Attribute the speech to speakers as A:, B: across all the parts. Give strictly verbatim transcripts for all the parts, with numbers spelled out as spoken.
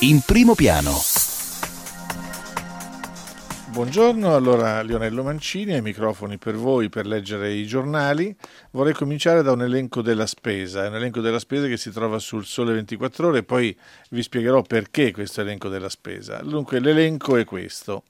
A: in primo piano.
B: Buongiorno, allora Lionello Mancini ai microfoni per voi per leggere i giornali. Vorrei cominciare da un elenco della spesa, è un elenco della spesa che si trova sul Sole ventiquattro Ore e poi vi spiegherò perché questo elenco della spesa. Dunque l'elenco è questo.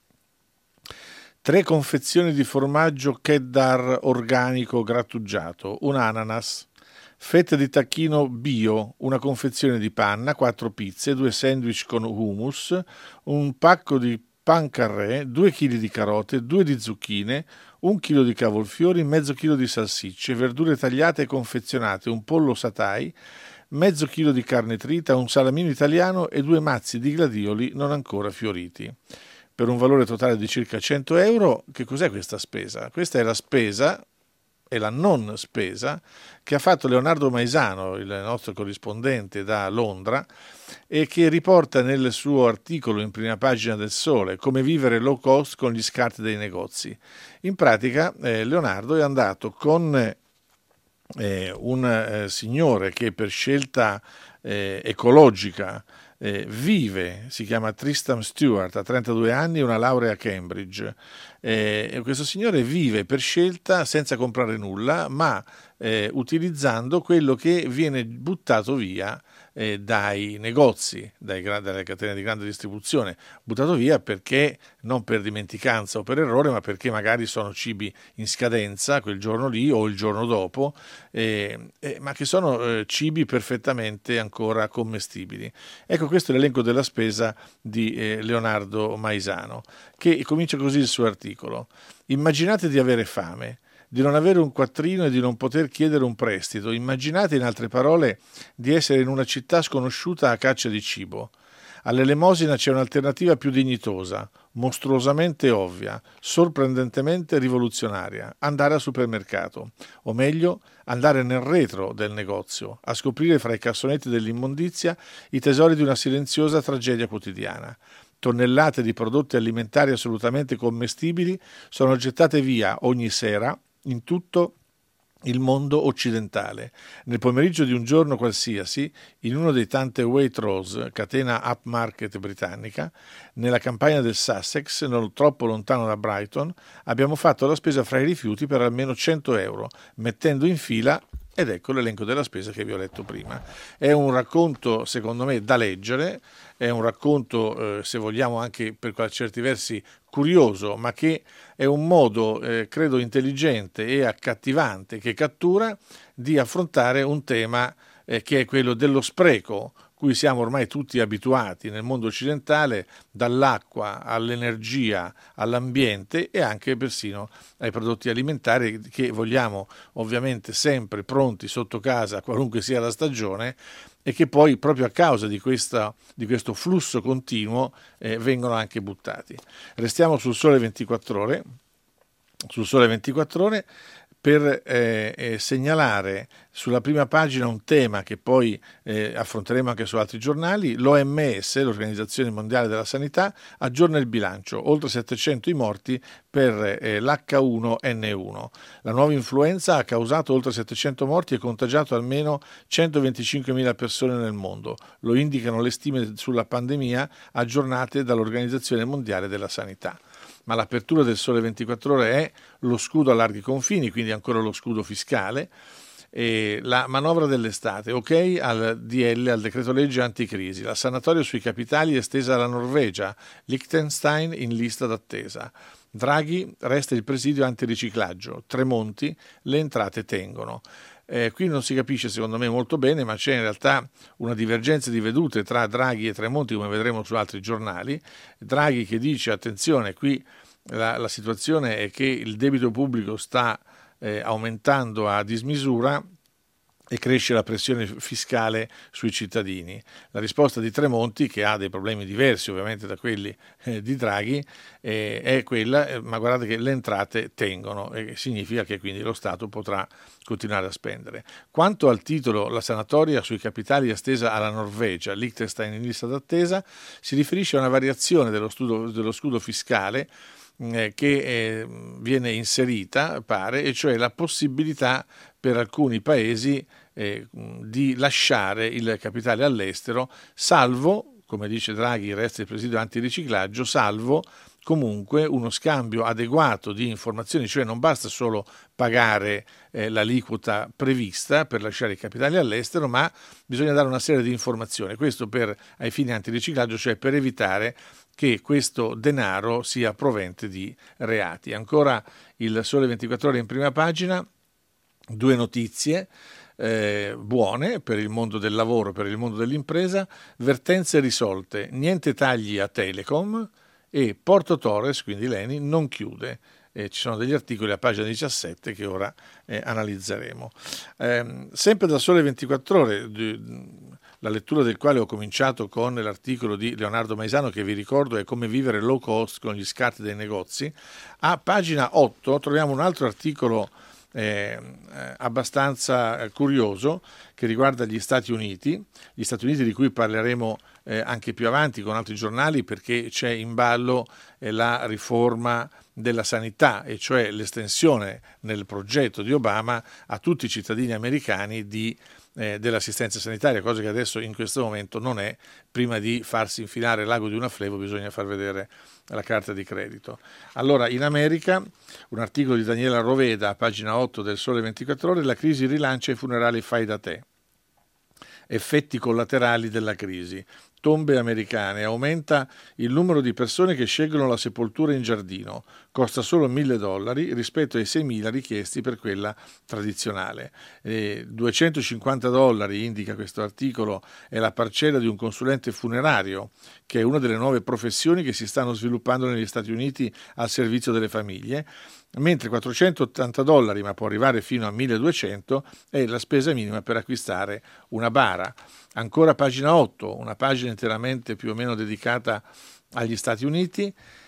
B: Tre confezioni di formaggio cheddar organico grattugiato, un ananas, fette di tacchino bio, una confezione di panna, quattro pizze, due sandwich con hummus, un pacco di pan carré, due chili di carote, due di zucchine, un chilo di cavolfiori, mezzo chilo di salsicce, verdure tagliate e confezionate, un pollo satay, mezzo chilo di carne trita, un salamino italiano e due mazzi di gladioli non ancora fioriti. Per un valore totale di circa cento euro, che cos'è questa spesa? Questa è la spesa, è la non spesa, che ha fatto Leonardo Maisano, il nostro corrispondente da Londra, e che riporta nel suo articolo in prima pagina del Sole come vivere low cost con gli scarti dei negozi. In pratica eh, Leonardo è andato con eh, un eh, signore che per scelta eh, ecologica Eh, vive, si chiama Tristan Stewart, ha trentadue anni e una laurea a Cambridge. Eh, questo signore vive per scelta senza comprare nulla, ma eh, utilizzando quello che viene buttato via eh, dai negozi, dai, dalle catene di grande distribuzione, buttato via perché non per dimenticanza o per errore, ma perché magari sono cibi in scadenza quel giorno lì o il giorno dopo, eh, eh, ma che sono eh, cibi perfettamente ancora commestibili. Ecco, questo è l'elenco della spesa di eh, Leonardo Maisano, che comincia così il suo articolo. Immaginate di avere fame, di non avere un quattrino e di non poter chiedere un prestito. Immaginate, in altre parole, di essere in una città sconosciuta a caccia di cibo. All'elemosina c'è un'alternativa più dignitosa, mostruosamente ovvia, sorprendentemente rivoluzionaria: andare al supermercato, o meglio, andare nel retro del negozio, a scoprire fra i cassonetti dell'immondizia i tesori di una silenziosa tragedia quotidiana. Tonnellate di prodotti alimentari assolutamente commestibili sono gettate via ogni sera in tutto il mondo occidentale. Nel pomeriggio di un giorno qualsiasi, in uno dei tante Waitrose, catena upmarket britannica, nella campagna del Sussex, non troppo lontano da Brighton, abbiamo fatto la spesa fra i rifiuti per almeno cento euro, mettendo in fila, ed ecco l'elenco della spesa che vi ho letto prima. È un racconto, secondo me, da leggere, è un racconto, eh, se vogliamo, anche per certi versi curioso, ma che è un modo, eh, credo, intelligente e accattivante, che cattura, di affrontare un tema eh, che è quello dello spreco, cui siamo ormai tutti abituati nel mondo occidentale, dall'acqua all'energia, all'ambiente e anche persino ai prodotti alimentari, che vogliamo ovviamente sempre pronti sotto casa, qualunque sia la stagione, e che poi proprio a causa di, questa, di questo flusso continuo eh, vengono anche buttati. Restiamo sul Sole ventiquattro Ore, sul Sole ventiquattro Ore per eh, eh, segnalare sulla prima pagina un tema che poi eh, affronteremo anche su altri giornali. L'O M S, l'Organizzazione Mondiale della Sanità, aggiorna il bilancio: oltre settecento i morti per eh, l'H uno N uno. La nuova influenza ha causato oltre settecento morti e contagiato almeno centoventicinquemila persone nel mondo. Lo indicano le stime sulla pandemia aggiornate dall'Organizzazione Mondiale della Sanità. Ma l'apertura del Sole ventiquattro Ore è lo scudo a larghi confini, quindi ancora lo scudo fiscale, e la manovra dell'estate, ok al D L, al decreto legge anticrisi, la sanatoria sui capitali estesa alla Norvegia, Liechtenstein in lista d'attesa. Draghi resta il presidio antiriciclaggio, Tremonti le entrate tengono. Eh, qui non si capisce secondo me molto bene, ma c'è in realtà una divergenza di vedute tra Draghi e Tremonti, come vedremo su altri giornali. Draghi che dice: attenzione, qui la, la situazione è che il debito pubblico sta eh, aumentando a dismisura e cresce la pressione fiscale sui cittadini. La risposta di Tremonti, che ha dei problemi diversi ovviamente da quelli eh, di Draghi, eh, è quella, eh, ma guardate che le entrate tengono, e eh, significa che quindi lo Stato potrà continuare a spendere. Quanto al titolo, la sanatoria sui capitali estesa alla Norvegia, Liechtenstein in lista d'attesa, si riferisce a una variazione dello, studo, dello scudo fiscale eh, che eh, viene inserita, pare, e cioè la possibilità per alcuni paesi eh, di lasciare il capitale all'estero, salvo, come dice Draghi, resta il presidio antiriciclaggio, salvo comunque uno scambio adeguato di informazioni, cioè non basta solo pagare eh, l'aliquota prevista per lasciare i capitali all'estero, ma bisogna dare una serie di informazioni, questo per ai fini antiriciclaggio, cioè per evitare che questo denaro sia provente di reati. Ancora il Sole ventiquattro Ore in prima pagina, due notizie eh, buone per il mondo del lavoro, per il mondo dell'impresa, vertenze risolte, niente tagli a Telecom, e Porto Torres, quindi l'Eni, non chiude. Eh, ci sono degli articoli a pagina diciassette che ora eh, analizzeremo. Eh, sempre dal Sole ventiquattro Ore, di, la lettura del quale ho cominciato con l'articolo di Leonardo Maisano, che vi ricordo è Come vivere low cost con gli scatti dei negozi, a pagina otto troviamo un altro articolo Eh, abbastanza curioso che riguarda gli Stati Uniti, gli Stati Uniti di cui parleremo eh, anche più avanti con altri giornali, perché c'è in ballo eh, la riforma della sanità, e cioè l'estensione nel progetto di Obama a tutti i cittadini americani di Eh, dell'assistenza sanitaria, cosa che adesso in questo momento non è. Prima di farsi infilare l'ago di una flevo bisogna far vedere la carta di credito. Allora, in America, un articolo di Daniela Roveda a pagina otto del Sole ventiquattro Ore, la crisi rilancia i funerali fai da te. Effetti collaterali della crisi. Tombe americane, aumenta il numero di persone che scelgono la sepoltura in giardino, costa solo mille dollari rispetto ai seimila richiesti per quella tradizionale. E duecentocinquanta dollari, indica questo articolo, è la parcella di un consulente funerario, che è una delle nuove professioni che si stanno sviluppando negli Stati Uniti al servizio delle famiglie, mentre quattrocentottanta dollari, ma può arrivare fino a milleduecento, è la spesa minima per acquistare una bara. Ancora pagina otto, una pagina interamente più o meno dedicata agli Stati Uniti.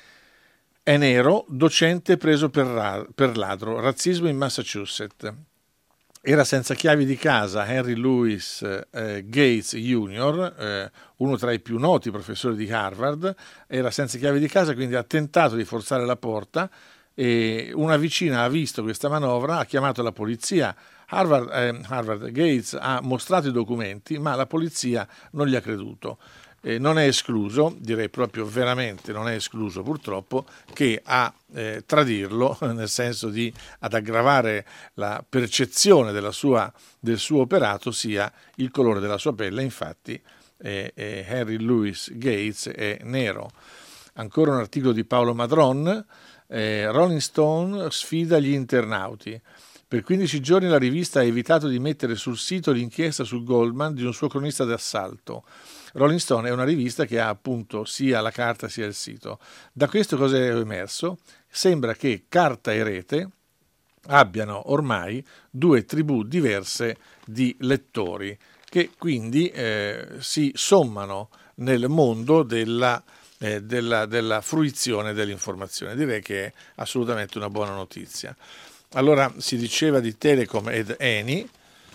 B: È nero, docente preso per, ra- per ladro, razzismo in Massachusetts. Era senza chiavi di casa Henry Louis eh, Gates junior, eh, uno tra i più noti professori di Harvard, era senza chiavi di casa, quindi ha tentato di forzare la porta, e una vicina ha visto questa manovra, ha chiamato la polizia. Harvard, eh, Harvard Gates ha mostrato i documenti, ma la polizia non gli ha creduto. Eh, non è escluso, direi proprio veramente non è escluso purtroppo, che a eh, tradirlo, nel senso di ad aggravare la percezione della sua, del suo operato, sia il colore della sua pelle. Infatti eh, eh, Henry Louis Gates è nero. Ancora un articolo di Paolo Madron, eh, Rolling Stone sfida gli internauti. Per quindici giorni la rivista ha evitato di mettere sul sito l'inchiesta su Goldman di un suo cronista d'assalto. Rolling Stone è una rivista che ha appunto sia la carta sia il sito. Da questo cosa è emerso? Sembra che carta e rete abbiano ormai due tribù diverse di lettori, che quindi eh, si sommano nel mondo della, eh, della, della fruizione dell'informazione. Direi che è assolutamente una buona notizia. Allora, si diceva di Telecom ed Eni,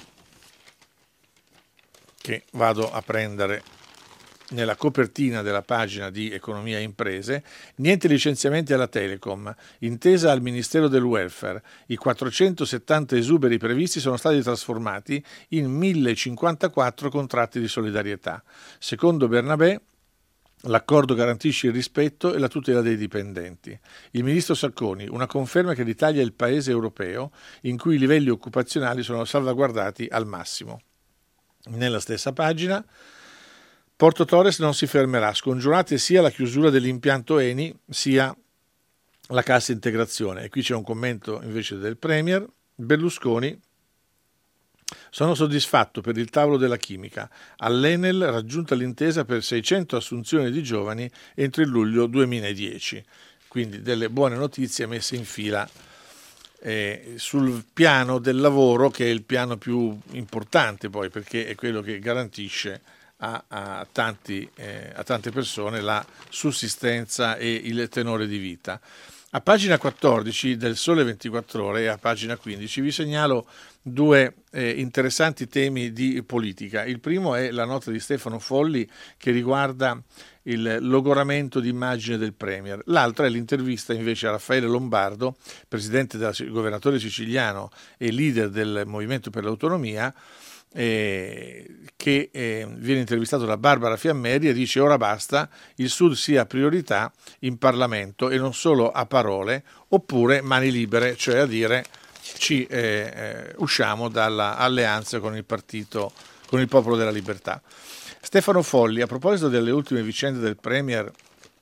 B: che vado a prendere nella copertina della pagina di Economia e Imprese. Niente licenziamenti alla Telecom, intesa al Ministero del Welfare. I quattrocentosettanta esuberi previsti sono stati trasformati in mille cinquantaquattro contratti di solidarietà. Secondo Bernabé, l'accordo garantisce il rispetto e la tutela dei dipendenti. Il ministro Sacconi, una conferma che l'Italia è il paese europeo in cui i livelli occupazionali sono salvaguardati al massimo. Nella stessa pagina, Porto Torres non si fermerà, scongiurate sia la chiusura dell'impianto Eni sia la cassa integrazione. E qui c'è un commento invece del Premier. Berlusconi: sono soddisfatto per il tavolo della chimica. All'Enel raggiunta l'intesa per seicento assunzioni di giovani entro il luglio duemiladieci. Quindi delle buone notizie messe in fila eh, sul piano del lavoro, che è il piano più importante poi, perché è quello che garantisce a, a, tanti, eh, a tante persone la sussistenza e il tenore di vita. A pagina quattordici del Sole ventiquattro Ore e a pagina quindici vi segnalo due eh, interessanti temi di politica. Il primo è la nota di Stefano Folli che riguarda il logoramento d'immagine del Premier. L'altra è l'intervista invece a Raffaele Lombardo, presidente del governatore siciliano e leader del Movimento per l'Autonomia, eh, che eh, viene intervistato da Barbara Fiammeri e dice: ora basta, il Sud sia priorità in Parlamento e non solo a parole, oppure mani libere, cioè a dire ci eh, eh, usciamo dalla alleanza con il partito, con il Popolo della Libertà. Stefano Folli, a proposito delle ultime vicende del Premier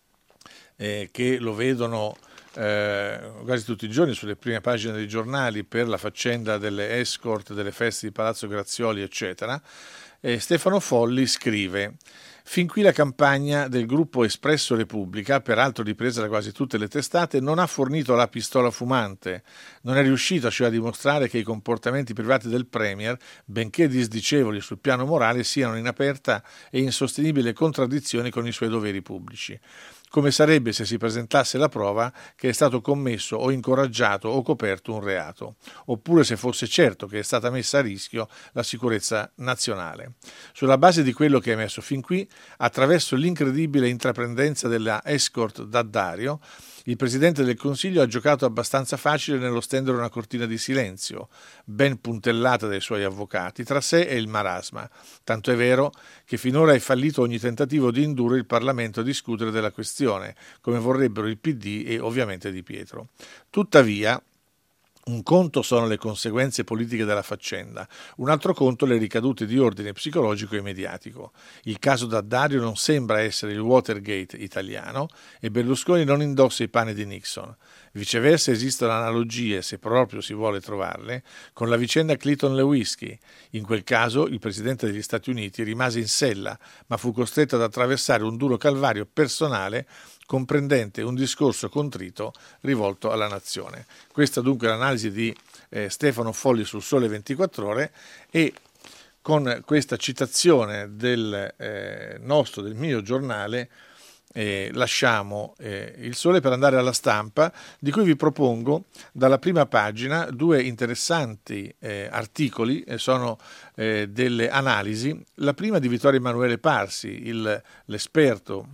B: eh, che lo vedono eh, quasi tutti i giorni sulle prime pagine dei giornali per la faccenda delle escort, delle feste di Palazzo Grazioli, eccetera, eh, Stefano Folli scrive: fin qui la campagna del gruppo Espresso Repubblica, peraltro ripresa da quasi tutte le testate, non ha fornito la pistola fumante, non è riuscita cioè a dimostrare che i comportamenti privati del Premier, benché disdicevoli sul piano morale, siano in aperta e insostenibile contraddizione con i suoi doveri pubblici. Come sarebbe se si presentasse la prova che è stato commesso o incoraggiato o coperto un reato, oppure se fosse certo che è stata messa a rischio la sicurezza nazionale. Sulla base di quello che è emesso fin qui, attraverso l'incredibile intraprendenza della escort D'Addario, il Presidente del Consiglio ha giocato abbastanza facile nello stendere una cortina di silenzio, ben puntellata dai suoi avvocati, tra sé e il marasma, tanto è vero che finora è fallito ogni tentativo di indurre il Parlamento a discutere della questione, come vorrebbero il P D e ovviamente Di Pietro. Tuttavia, un conto sono le conseguenze politiche della faccenda, un altro conto le ricadute di ordine psicologico e mediatico. Il caso D'Addario non sembra essere il Watergate italiano e Berlusconi non indossa i panni di Nixon. Viceversa esistono analogie, se proprio si vuole trovarle, con la vicenda Clinton-Lewinsky. In quel caso il Presidente degli Stati Uniti rimase in sella, ma fu costretto ad attraversare un duro calvario personale comprendente un discorso contrito rivolto alla nazione. Questa dunque è l'analisi di eh, Stefano Folli sul Sole ventiquattro Ore, e con questa citazione del eh, nostro, del mio giornale, eh, lasciamo eh, il Sole per andare alla Stampa, di cui vi propongo dalla prima pagina due interessanti eh, articoli, eh, sono eh, delle analisi. La prima di Vittorio Emanuele Parsi, il, l'esperto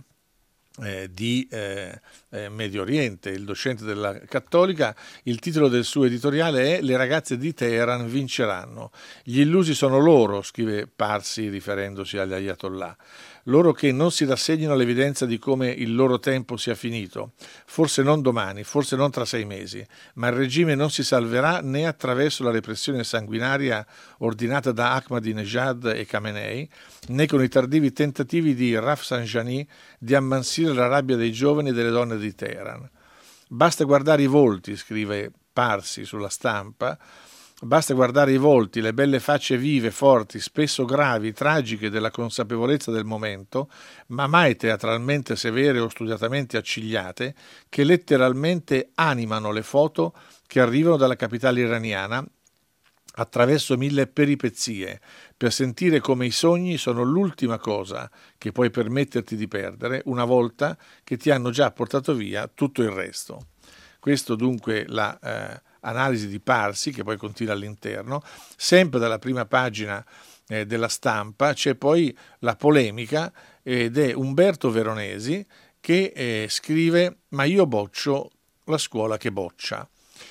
B: Eh, di eh, eh, Medio Oriente, il docente della Cattolica. Il titolo del suo editoriale è "Le ragazze di Teheran vinceranno. Gli illusi sono loro", scrive Parsi riferendosi agli ayatollah, "loro che non si rassegnano all'evidenza di come il loro tempo sia finito, forse non domani, forse non tra sei mesi, ma il regime non si salverà né attraverso la repressione sanguinaria ordinata da Ahmadinejad e Khamenei, né con i tardivi tentativi di Rafsanjani di ammansire la rabbia dei giovani e delle donne di Teheran. Basta guardare i volti", scrive Parsi sulla Stampa, "basta guardare i volti, le belle facce vive, forti, spesso gravi, tragiche della consapevolezza del momento, ma mai teatralmente severe o studiatamente accigliate, che letteralmente animano le foto che arrivano dalla capitale iraniana attraverso mille peripezie, per sentire come i sogni sono l'ultima cosa che puoi permetterti di perdere una volta che ti hanno già portato via tutto il resto". Questo dunque la eh, analisi di Parsi, che poi continua all'interno. Sempre dalla prima pagina eh, della Stampa c'è poi la polemica, ed è Umberto Veronesi che eh, scrive: "Ma io boccio la scuola che boccia".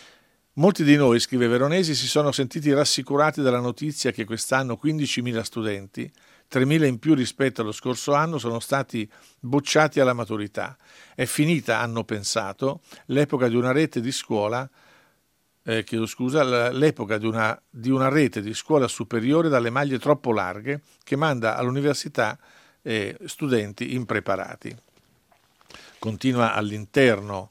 B: Molti di noi, scrive Veronesi, si sono sentiti rassicurati dalla notizia che quest'anno quindicimila studenti, tremila in più rispetto allo scorso anno, sono stati bocciati alla maturità. È finita, hanno pensato, l'epoca di una rete di scuola, eh, chiedo scusa, l'epoca di una, di una rete di scuola superiore dalle maglie troppo larghe che manda all'università eh, studenti impreparati. Continua all'interno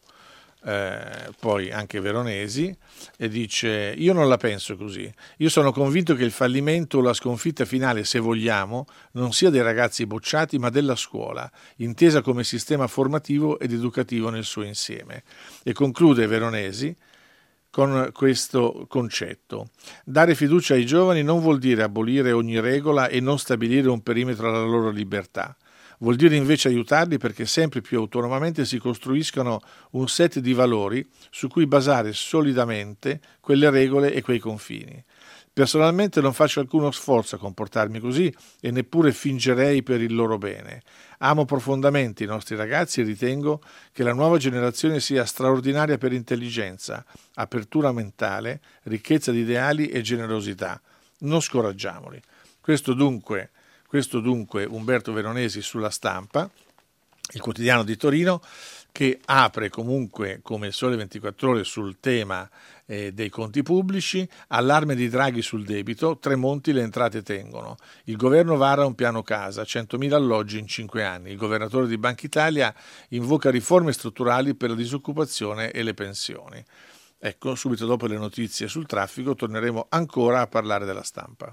B: Eh, poi anche Veronesi e dice: "Io non la penso così. Io sono convinto che il fallimento o la sconfitta finale, se vogliamo, non sia dei ragazzi bocciati, ma della scuola, intesa come sistema formativo ed educativo nel suo insieme". E conclude Veronesi con questo concetto: "Dare fiducia ai giovani non vuol dire abolire ogni regola e non stabilire un perimetro alla loro libertà. Vuol dire invece aiutarli perché sempre più autonomamente si costruiscano un set di valori su cui basare solidamente quelle regole e quei confini. Personalmente non faccio alcuno sforzo a comportarmi così e neppure fingerei per il loro bene. Amo profondamente i nostri ragazzi e ritengo che la nuova generazione sia straordinaria per intelligenza, apertura mentale, ricchezza di ideali e generosità. Non scoraggiamoli". Questo dunque, questo dunque Umberto Veronesi sulla Stampa, il quotidiano di Torino, che apre comunque come il Sole ventiquattro Ore sul tema eh, dei conti pubblici, allarme di Draghi sul debito, Tremonti le entrate tengono, il governo vara un piano casa, centomila alloggi in cinque anni, il governatore di Banca Italia invoca riforme strutturali per la disoccupazione e le pensioni. Ecco, subito dopo le notizie sul traffico torneremo ancora a parlare della Stampa.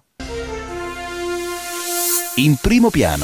A: In primo piano.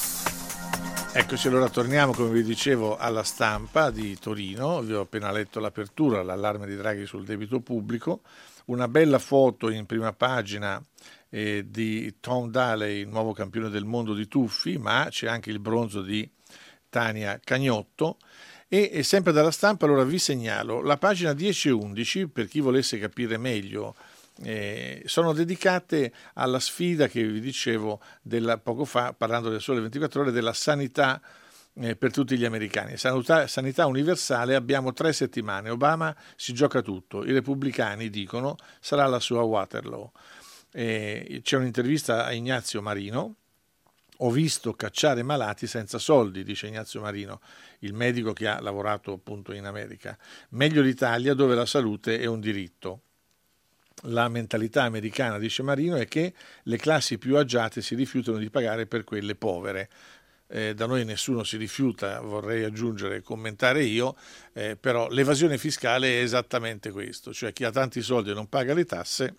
B: Eccoci, allora torniamo, come vi dicevo, alla Stampa di Torino. Vi ho appena letto l'apertura, l'allarme di Draghi sul debito pubblico, una bella foto in prima pagina eh, di Tom Daley, il nuovo campione del mondo di tuffi, ma c'è anche il bronzo di Tania Cagnotto. E, e sempre dalla Stampa, allora vi segnalo la pagina dieci e undici, per chi volesse capire meglio. Eh, sono dedicate alla sfida che vi dicevo della, poco fa, parlando del Sole ventiquattro Ore, della sanità eh, per tutti gli americani. Sanità, sanità universale, abbiamo tre settimane, Obama si gioca tutto, i repubblicani dicono sarà la sua Waterloo. Eh, c'è un'intervista a Ignazio Marino. Ho visto cacciare malati senza soldi, dice Ignazio Marino, il medico che ha lavorato appunto in America. Meglio l'Italia, dove la salute è un diritto. La mentalità americana, dice Marino, è che le classi più agiate si rifiutano di pagare per quelle povere. Eh, da noi nessuno si rifiuta, vorrei aggiungere e commentare io, eh, però l'evasione fiscale è esattamente questo, cioè chi ha tanti soldi e non paga le tasse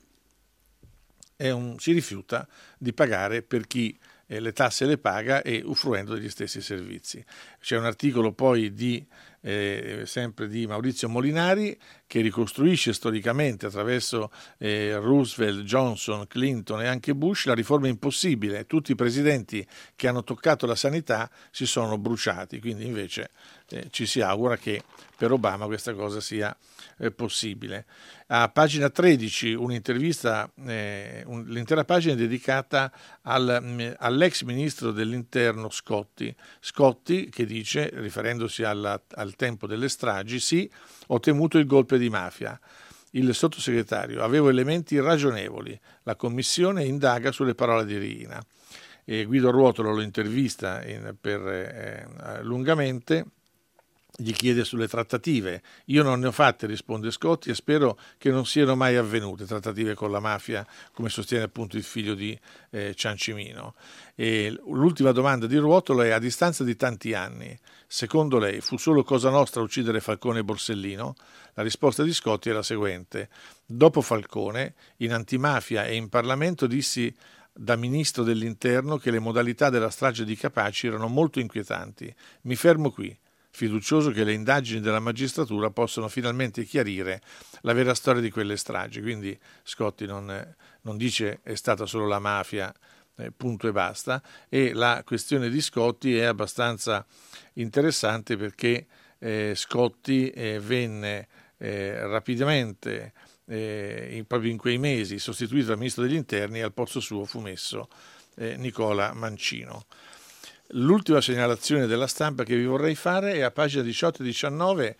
B: è un, si rifiuta di pagare per chi eh, le tasse le paga e usufruendo degli stessi servizi. C'è un articolo poi di Eh, sempre di Maurizio Molinari, che ricostruisce storicamente attraverso eh, Roosevelt, Johnson, Clinton e anche Bush la riforma impossibile. Tutti i presidenti che hanno toccato la sanità si sono bruciati, quindi invece eh, ci si augura che per Obama questa cosa sia eh, possibile. A pagina tredici un'intervista, eh, un, l'intera pagina è dedicata al, all'ex ministro dell'interno Scotti, Scotti che dice, riferendosi alla, al tempo delle stragi, sì, ho temuto il golpe di mafia. Il sottosegretario, avevo elementi ragionevoli, la commissione indaga sulle parole di Riina. E Guido Ruotolo lo intervista in, per eh, lungamente, gli chiede sulle trattative. Io non ne ho fatte, risponde Scotti, e spero che non siano mai avvenute trattative con la mafia, come sostiene appunto il figlio di eh, Ciancimino. E l'ultima domanda di Ruotolo è: a distanza di tanti anni, secondo lei fu solo Cosa Nostra a uccidere Falcone e Borsellino? La risposta di Scotti è la seguente: dopo Falcone, in antimafia e in Parlamento dissi da ministro dell'interno che le modalità della strage di Capaci erano molto inquietanti. Mi fermo qui, fiducioso che le indagini della magistratura possano finalmente chiarire la vera storia di quelle stragi. Quindi Scotti non, non dice è stata solo la mafia, eh, punto e basta. E la questione di Scotti è abbastanza interessante perché eh, Scotti eh, venne eh, rapidamente, eh, in, proprio in quei mesi, sostituito dal ministro degli interni, e al posto suo fu messo eh, Nicola Mancino. L'ultima segnalazione della Stampa che vi vorrei fare è a pagina diciotto e diciannove,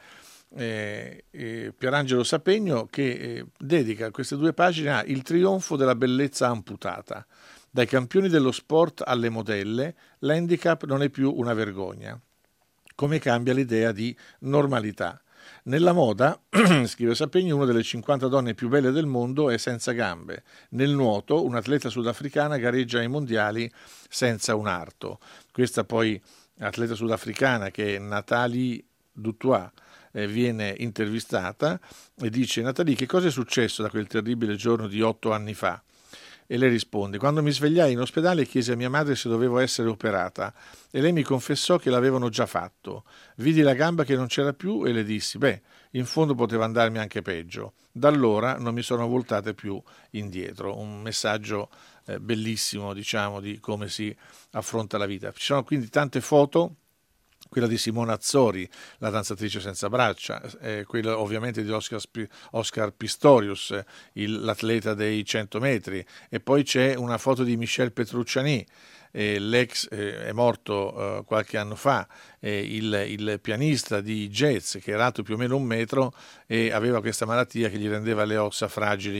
B: eh, eh, Pierangelo Sapegno che eh, dedica queste due pagine a il trionfo della bellezza amputata. Dai campioni dello sport alle modelle, l'handicap non è più una vergogna. Come cambia l'idea di normalità. Nella moda, scrive Sapegno, una delle cinquanta donne più belle del mondo è senza gambe. Nel nuoto, un'atleta sudafricana gareggia ai mondiali senza un arto. Questa poi atleta sudafricana, che è Nathalie Dutoit, eh, viene intervistata e dice: Nathalie, che cosa è successo da quel terribile giorno di otto anni fa? E lei risponde: quando mi svegliai in ospedale chiesi a mia madre se dovevo essere operata e lei mi confessò che l'avevano già fatto. Vidi la gamba che non c'era più e le dissi: beh, in fondo poteva andarmi anche peggio. Da allora non mi sono voltate più indietro. Un messaggio eh, bellissimo, diciamo, di come si affronta la vita. Ci sono quindi tante foto. Quella di Simona Azzori, la danzatrice senza braccia, eh, quella ovviamente di Oscar, Oscar Pistorius, il, l'atleta dei cento metri, e poi c'è una foto di Michel Petrucciani, eh, l'ex eh, è morto eh, qualche anno fa, eh, il, il pianista di jazz che era alto più o meno un metro e aveva questa malattia che gli rendeva le ossa fragili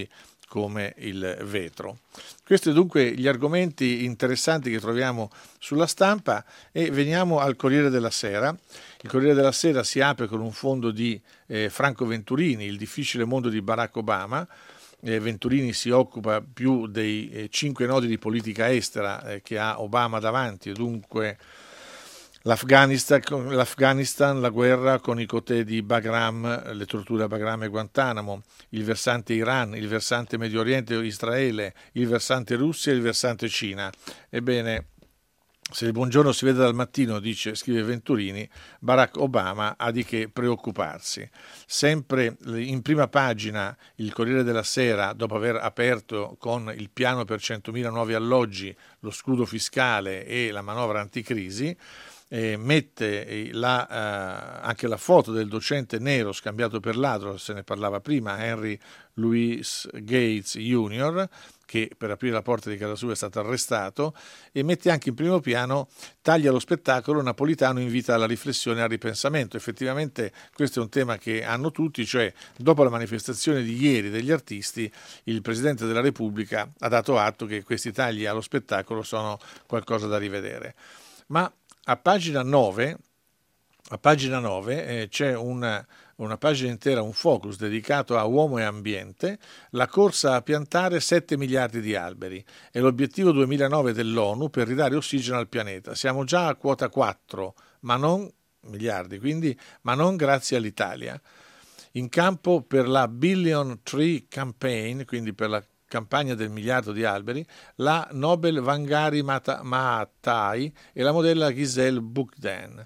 B: come il vetro. Questi dunque gli argomenti interessanti che troviamo sulla stampa e veniamo al Corriere della Sera. Il Corriere della Sera si apre con un fondo di eh, Franco Venturini, Il difficile mondo di Barack Obama. Eh, Venturini si occupa più dei eh, cinque nodi di politica estera eh, che ha Obama davanti, e dunque L'Afghanistan, l'Afghanistan, la guerra con i cotè di Bagram, le torture a Bagram e Guantanamo, il versante Iran, il versante Medio Oriente o Israele, il versante Russia e il versante Cina. Ebbene, se il buongiorno si vede dal mattino, dice, scrive Venturini, Barack Obama ha di che preoccuparsi. Sempre in prima pagina il Corriere della Sera, dopo aver aperto con il piano per centomila nuovi alloggi, lo scudo fiscale e la manovra anticrisi, Eh, mette eh, la, eh, anche la foto del docente nero scambiato per ladro, se ne parlava prima, Henry Louis Gates junior, che per aprire la porta di casa sua è stato arrestato, e mette anche in primo piano taglia lo spettacolo, Napolitano invita alla riflessione e al ripensamento. Effettivamente questo è un tema che hanno tutti, cioè dopo la manifestazione di ieri degli artisti il Presidente della Repubblica ha dato atto che questi tagli allo spettacolo sono qualcosa da rivedere. Ma a pagina nove, a pagina nove eh, c'è una, una pagina intera, un focus dedicato a uomo e ambiente, la corsa a piantare sette miliardi di alberi. È l'obiettivo duemilanove dell'ONU per ridare ossigeno al pianeta. Siamo già a quota quattro, ma non miliardi, quindi, ma non grazie all'Italia. In campo per la Billion Tree Campaign, quindi per la campagna del miliardo di alberi, la Nobel Wangari Maathai e la modella Gisèle Bundchen.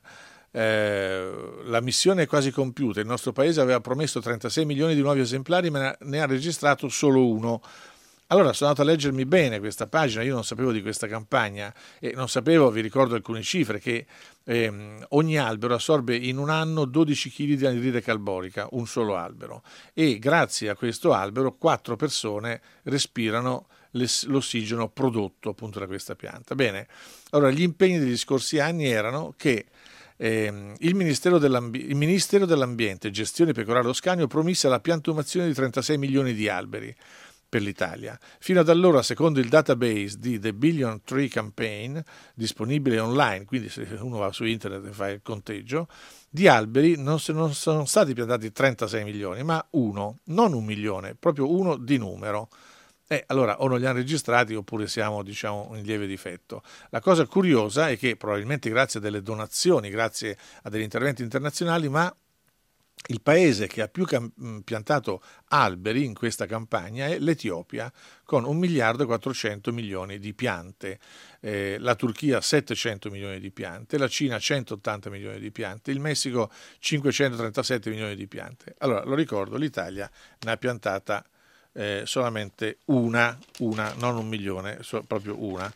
B: Eh, la missione è quasi compiuta, il nostro paese aveva promesso trentasei milioni di nuovi esemplari ma ne ha registrato solo uno. Allora sono andato a leggermi bene questa pagina, io non sapevo di questa campagna e non sapevo, vi ricordo alcune cifre, che ehm, ogni albero assorbe in un anno dodici chili di anidride carborica, un solo albero, e grazie a questo albero quattro persone respirano l'ossigeno prodotto appunto da questa pianta. Bene, allora gli impegni degli scorsi anni erano che Eh, il, Ministero il Ministero dell'Ambiente, Gestione Pecoraro Scanio, promisse la piantumazione di trentasei milioni di alberi per l'Italia. Fino ad allora, secondo il database di The Billion Tree Campaign, disponibile online, quindi se uno va su internet e fa il conteggio, di alberi non, se, non sono stati piantati trentasei milioni, ma uno, non un milione, proprio uno di numero. Eh, allora o non li hanno registrati oppure siamo, diciamo, in lieve difetto. La cosa curiosa è che probabilmente grazie a delle donazioni, grazie a degli interventi internazionali, ma il paese che ha più cam- piantato alberi in questa campagna è l'Etiopia, con un miliardo e quattrocento milioni di piante, eh, la Turchia settecento milioni di piante, la Cina centottanta milioni di piante, il Messico cinquecentotrentasette milioni di piante. Allora, lo ricordo, l'Italia ne ha piantata Eh, solamente una, una, non un milione, so, proprio una.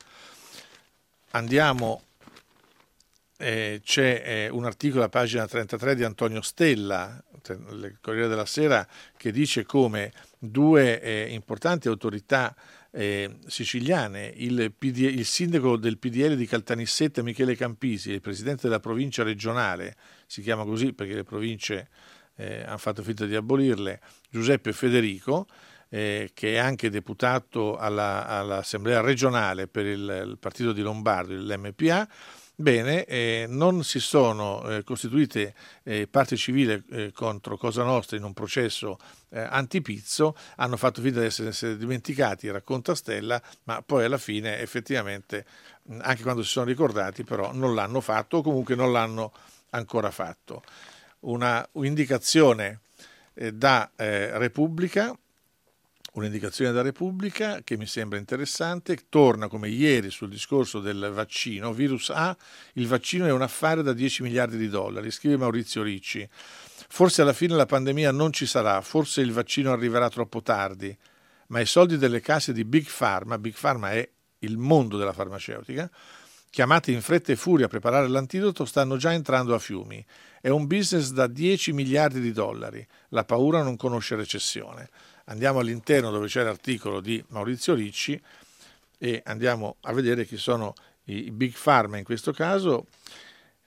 B: Andiamo, eh, c'è eh, un articolo a pagina trentatré di Antonio Stella, il Corriere della Sera, che dice come due eh, importanti autorità eh, siciliane, il, P D, il sindaco del P D L di Caltanissetta Michele Campisi e il presidente della provincia regionale, si chiama così perché le province eh, hanno fatto finta di abolirle, Giuseppe Federico, Eh, che è anche deputato alla, all'Assemblea regionale per il, il partito di Lombardo, l'M P A, bene, eh, non si sono eh, costituite eh, parte civile eh, contro Cosa Nostra in un processo eh, antipizzo, hanno fatto finta di essere, essere dimenticati, racconta Stella, ma poi alla fine effettivamente, anche quando si sono ricordati, però non l'hanno fatto o comunque non l'hanno ancora fatto. Una indicazione eh, da eh, Repubblica, Un'indicazione da Repubblica che mi sembra interessante, torna come ieri sul discorso del vaccino, virus A, il vaccino è un affare da dieci miliardi di dollari, scrive Maurizio Ricci. Forse alla fine la pandemia non ci sarà, forse il vaccino arriverà troppo tardi, ma i soldi delle casse di Big Pharma, Big Pharma è il mondo della farmaceutica, chiamati in fretta e furia a preparare l'antidoto, stanno già entrando a fiumi. È un business da dieci miliardi di dollari, la paura non conosce recessione. Andiamo all'interno dove c'è l'articolo di Maurizio Ricci e andiamo a vedere chi sono i Big Pharma in questo caso.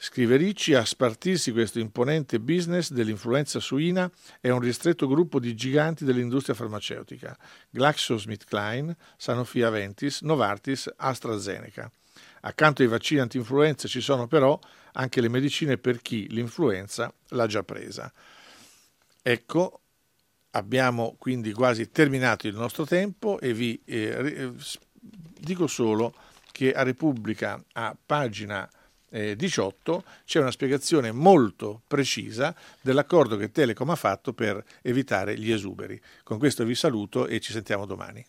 B: Scrive Ricci, a spartirsi questo imponente business dell'influenza suina è un ristretto gruppo di giganti dell'industria farmaceutica, GlaxoSmithKline, Sanofi Aventis, Novartis, AstraZeneca. Accanto ai vaccini anti-influenza ci sono però anche le medicine per chi l'influenza l'ha già presa. Ecco, abbiamo quindi quasi terminato il nostro tempo e vi eh, dico solo che a Repubblica, a pagina eh, diciotto, c'è una spiegazione molto precisa dell'accordo che Telecom ha fatto per evitare gli esuberi. Con questo vi saluto e ci sentiamo domani.